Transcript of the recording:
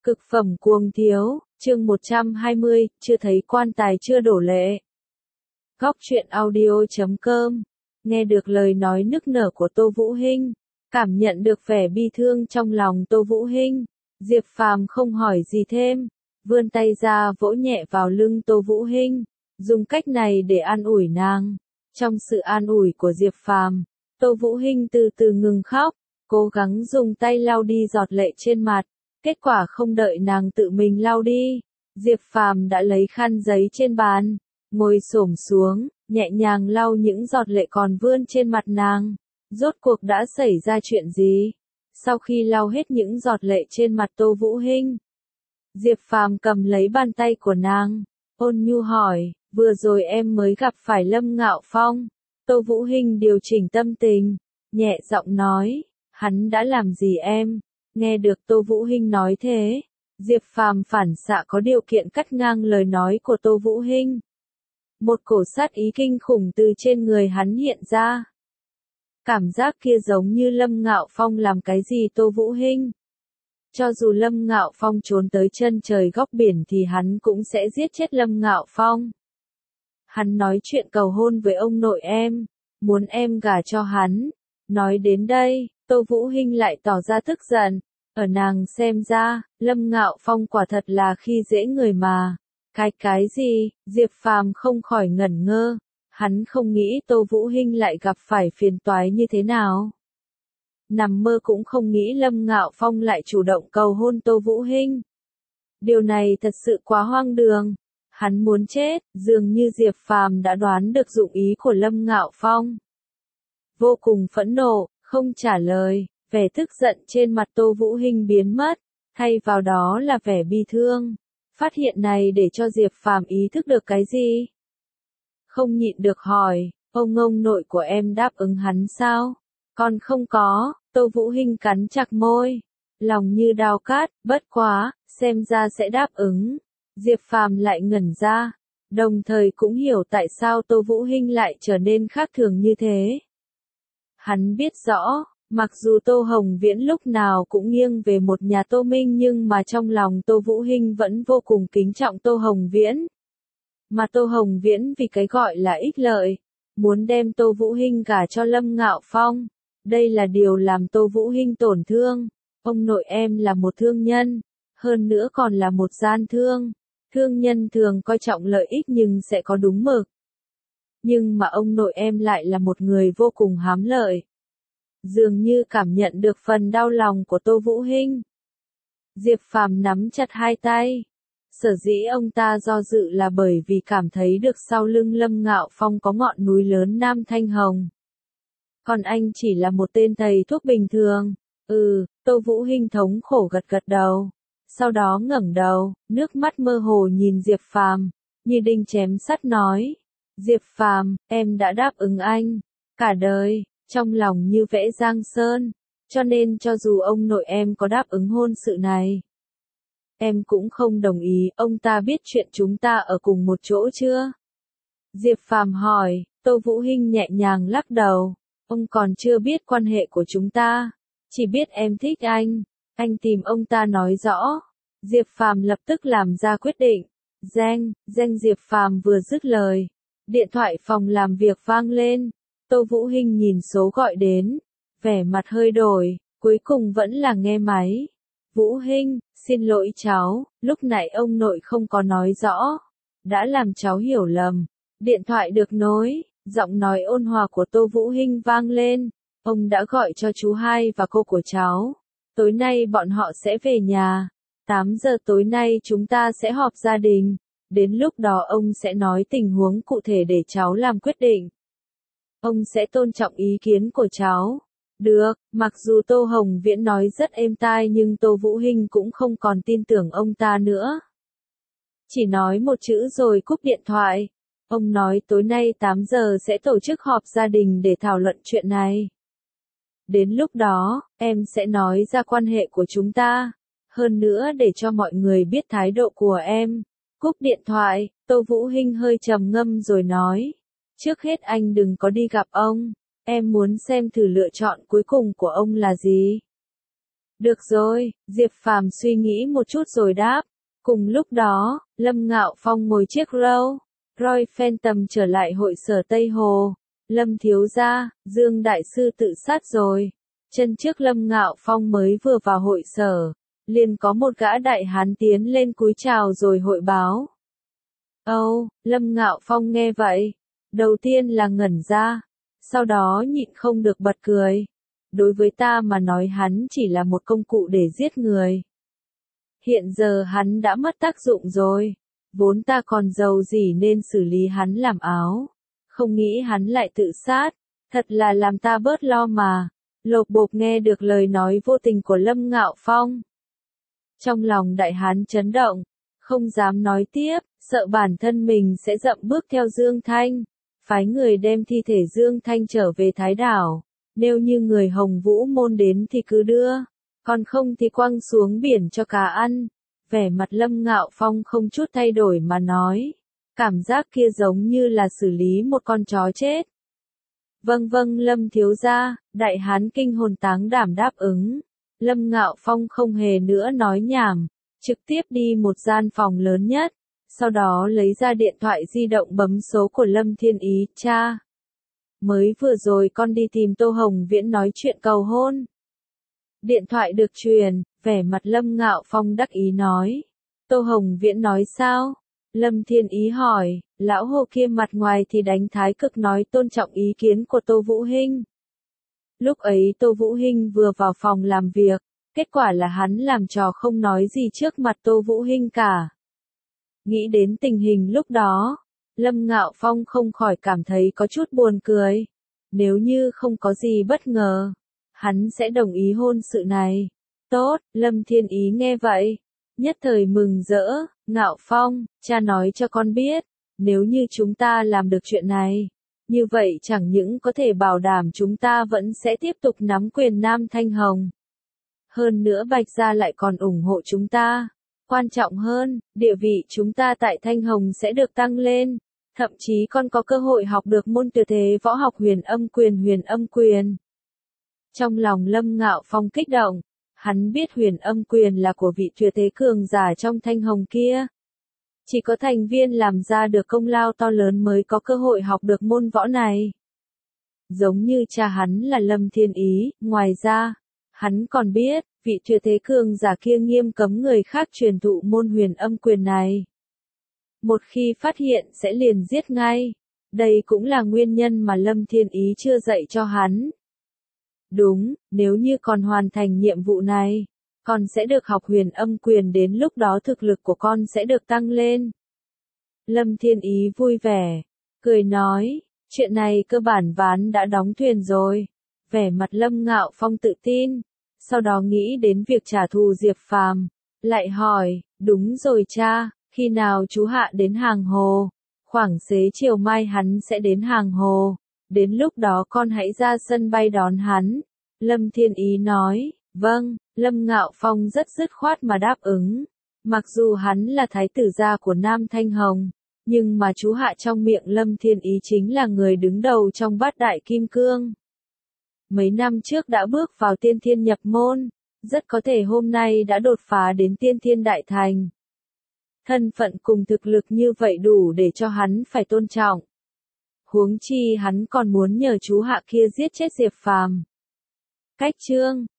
Cực phẩm cuồng thiếu, chương 120, chưa thấy quan tài chưa đổ lệ. Góc truyện audio.com. Nghe được lời nói nức nở của Tô Vũ Hinh, cảm nhận được vẻ bi thương trong lòng Tô Vũ Hinh, Diệp Phàm không hỏi gì thêm, vươn tay ra vỗ nhẹ vào lưng Tô Vũ Hinh, dùng cách này để an ủi nàng. Trong sự an ủi của Diệp Phàm, Tô Vũ Hinh từ từ ngừng khóc, cố gắng dùng tay lau đi giọt lệ trên mặt. Kết quả không đợi nàng tự mình lau đi, Diệp Phàm đã lấy khăn giấy trên bàn, ngồi xổm xuống, nhẹ nhàng lau những giọt lệ còn vươn trên mặt nàng. Rốt cuộc đã xảy ra chuyện gì? Sau khi lau hết những giọt lệ trên mặt Tô Vũ Hinh, Diệp Phàm cầm lấy bàn tay của nàng, ôn nhu hỏi, vừa rồi em mới gặp phải Lâm Ngạo Phong. Tô Vũ Hinh điều chỉnh tâm tình, nhẹ giọng nói, hắn đã làm gì em? Nghe được Tô Vũ Hinh nói thế, Diệp Phàm phản xạ có điều kiện cắt ngang lời nói của Tô Vũ Hinh. Một cổ sát ý kinh khủng từ trên người hắn hiện ra. Cảm giác kia giống như Lâm Ngạo Phong làm cái gì Tô Vũ Hinh. Cho dù Lâm Ngạo Phong trốn tới chân trời góc biển thì hắn cũng sẽ giết chết Lâm Ngạo Phong. Hắn nói chuyện cầu hôn với ông nội em, muốn em gả cho hắn. Nói đến đây, Tô Vũ Hinh lại tỏ ra tức giận. Ở nàng xem ra, Lâm Ngạo Phong quả thật là khi dễ người mà. Cái gì? Diệp Phàm không khỏi ngẩn ngơ. Hắn không nghĩ Tô Vũ Hinh lại gặp phải phiền toái như thế nào. Nằm mơ cũng không nghĩ Lâm Ngạo Phong lại chủ động cầu hôn Tô Vũ Hinh. Điều này thật sự quá hoang đường. Hắn muốn chết, dường như Diệp Phàm đã đoán được dụng ý của Lâm Ngạo Phong. Vô cùng phẫn nộ, không trả lời, vẻ tức giận trên mặt Tô Vũ Hinh biến mất, thay vào đó là vẻ bi thương. Phát hiện này để cho Diệp Phàm ý thức được cái gì? Không nhịn được hỏi, ông nội của em đáp ứng hắn sao? Còn không có, Tô Vũ Hinh cắn chặt môi, lòng như dao cát, bất quá, xem ra sẽ đáp ứng. Diệp Phàm lại ngẩn ra, đồng thời cũng hiểu tại sao Tô Vũ Hinh lại trở nên khác thường như thế. Hắn biết rõ, mặc dù Tô Hồng Viễn lúc nào cũng nghiêng về một nhà Tô Minh nhưng mà trong lòng Tô Vũ Hinh vẫn vô cùng kính trọng Tô Hồng Viễn. Mà Tô Hồng Viễn vì cái gọi là ích lợi, muốn đem Tô Vũ Hinh gả cho Lâm Ngạo Phong. Đây là điều làm Tô Vũ Hinh tổn thương. Ông nội em là một thương nhân, hơn nữa còn là một gian thương. Thương nhân thường coi trọng lợi ích nhưng sẽ có đúng mực. Nhưng mà ông nội em lại là một người vô cùng hám lợi. Dường như cảm nhận được phần đau lòng của Tô Vũ Hinh. Diệp Phàm nắm chặt hai tay. Sở dĩ ông ta do dự là bởi vì cảm thấy được sau lưng Lâm Ngạo Phong có ngọn núi lớn Nam Thanh Hồng. Còn anh chỉ là một tên thầy thuốc bình thường. Tô Vũ Hinh thống khổ gật gật đầu. Sau đó ngẩng đầu, nước mắt mơ hồ nhìn Diệp Phàm, như đinh chém sắt nói. Diệp Phàm, em đã đáp ứng anh. Cả đời, trong lòng như vẽ Giang Sơn. Cho nên cho dù ông nội em có đáp ứng hôn sự này, em cũng không đồng ý. Ông ta biết chuyện chúng ta ở cùng một chỗ chưa? Diệp Phàm hỏi. Tô Vũ Hinh nhẹ nhàng lắc đầu. Ông còn chưa biết quan hệ của chúng ta. Chỉ biết em thích anh. Anh tìm ông ta nói rõ. Diệp Phàm lập tức làm ra quyết định. Danh Diệp Phàm vừa dứt lời, điện thoại phòng làm việc vang lên. Tô Vũ Hinh nhìn số gọi đến, vẻ mặt hơi đổi, cuối cùng vẫn là nghe máy. Vũ Hinh, xin lỗi cháu, lúc nãy ông nội không có nói rõ, đã làm cháu hiểu lầm. Điện thoại được nối, giọng nói ôn hòa của Tô Vũ Hinh vang lên. Ông đã gọi cho chú hai và cô của cháu. Tối nay bọn họ sẽ về nhà. 8 giờ tối nay chúng ta sẽ họp gia đình. Đến lúc đó ông sẽ nói tình huống cụ thể để cháu làm quyết định. Ông sẽ tôn trọng ý kiến của cháu. Được, mặc dù Tô Hồng Viễn nói rất êm tai nhưng Tô Vũ Hinh cũng không còn tin tưởng ông ta nữa. Chỉ nói một chữ rồi cúp điện thoại. Ông nói tối nay 8 giờ sẽ tổ chức họp gia đình để thảo luận chuyện này. Đến lúc đó, em sẽ nói ra quan hệ của chúng ta. Hơn nữa để cho mọi người biết thái độ của em. Cúp điện thoại, Tô Vũ Hinh hơi trầm ngâm rồi nói. Trước hết anh đừng có đi gặp ông. Em muốn xem thử lựa chọn cuối cùng của ông là gì. Được rồi, Diệp Phàm suy nghĩ một chút rồi đáp. Cùng lúc đó, Lâm Ngạo Phong ngồi chiếc Roy Phantom trở lại hội sở Tây Hồ. Lâm thiếu gia, Dương Đại Sư tự sát rồi. Chân trước Lâm Ngạo Phong mới vừa vào hội sở, liền có một gã đại hán tiến lên cúi chào rồi hội báo. Lâm Ngạo Phong nghe vậy, đầu tiên là ngẩn ra, sau đó nhịn không được bật cười. Đối với ta mà nói hắn chỉ là một công cụ để giết người. Hiện giờ hắn đã mất tác dụng rồi, vốn ta còn giàu gì nên xử lý hắn làm áo. Không nghĩ hắn lại tự sát, thật là làm ta bớt lo mà. Lộc Bộp nghe được lời nói vô tình của Lâm Ngạo Phong. Trong lòng đại hán chấn động, không dám nói tiếp, sợ bản thân mình sẽ dậm bước theo Dương Thanh. Phái người đem thi thể Dương Thanh trở về Thái Đảo, nếu như người Hồng Vũ môn đến thì cứ đưa, còn không thì quăng xuống biển cho cá ăn. Vẻ mặt Lâm Ngạo Phong không chút thay đổi mà nói, cảm giác kia giống như là xử lý một con chó chết. Vâng Lâm thiếu gia, đại hán kinh hồn táng đảm đáp ứng. Lâm Ngạo Phong không hề nữa nói nhảm, trực tiếp đi một gian phòng lớn nhất, sau đó lấy ra điện thoại di động bấm số của Lâm Thiên Ý. Cha, mới vừa rồi con đi tìm Tô Hồng Viễn nói chuyện cầu hôn. Điện thoại được truyền, vẻ mặt Lâm Ngạo Phong đắc ý nói. Tô Hồng Viễn nói sao? Lâm Thiên Ý hỏi, lão hồ kia mặt ngoài thì đánh thái cực nói tôn trọng ý kiến của Tô Vũ Hinh. Lúc ấy Tô Vũ Hinh vừa vào phòng làm việc, kết quả là hắn làm trò không nói gì trước mặt Tô Vũ Hinh cả. Nghĩ đến tình hình lúc đó, Lâm Ngạo Phong không khỏi cảm thấy có chút buồn cười. Nếu như không có gì bất ngờ, hắn sẽ đồng ý hôn sự này. Tốt, Lâm Thiên Ý nghe vậy, nhất thời mừng rỡ. Ngạo Phong, cha nói cho con biết, nếu như chúng ta làm được chuyện này, như vậy chẳng những có thể bảo đảm chúng ta vẫn sẽ tiếp tục nắm quyền Nam Thanh Hồng. Hơn nữa Bạch Gia lại còn ủng hộ chúng ta. Quan trọng hơn, địa vị chúng ta tại Thanh Hồng sẽ được tăng lên. Thậm chí còn có cơ hội học được môn tuyệt thế võ học Huyền Âm Quyền. Trong lòng Lâm Ngạo Phong kích động, hắn biết Huyền Âm Quyền là của vị tuyệt thế cường giả trong Thanh Hồng kia. Chỉ có thành viên làm ra được công lao to lớn mới có cơ hội học được môn võ này. Giống như cha hắn là Lâm Thiên Ý, ngoài ra, hắn còn biết, vị tuyệt thế cường giả kia nghiêm cấm người khác truyền thụ môn Huyền Âm Quyền này. Một khi phát hiện sẽ liền giết ngay. Đây cũng là nguyên nhân mà Lâm Thiên Ý chưa dạy cho hắn. Đúng, nếu như còn hoàn thành nhiệm vụ này, con sẽ được học Huyền Âm Quyền, đến lúc đó thực lực của con sẽ được tăng lên. Lâm Thiên Ý vui vẻ, cười nói, chuyện này cơ bản ván đã đóng thuyền rồi. Vẻ mặt Lâm Ngạo Phong tự tin, sau đó nghĩ đến việc trả thù Diệp Phàm, lại hỏi, đúng rồi cha, khi nào chú Hạ đến Hàng Hồ? Khoảng xế chiều mai hắn sẽ đến Hàng Hồ, đến lúc đó con hãy ra sân bay đón hắn. Lâm Thiên Ý nói, vâng. Lâm Ngạo Phong rất dứt khoát mà đáp ứng. Mặc dù hắn là thái tử gia của Nam Thanh Hồng, nhưng mà chú Hạ trong miệng Lâm Thiên Ý chính là người đứng đầu trong bát đại kim cương. Mấy năm trước đã bước vào tiên thiên nhập môn, rất có thể hôm nay đã đột phá đến tiên thiên đại thành. Thân phận cùng thực lực như vậy đủ để cho hắn phải tôn trọng. Huống chi hắn còn muốn nhờ chú Hạ kia giết chết Diệp Phàm. Cách chương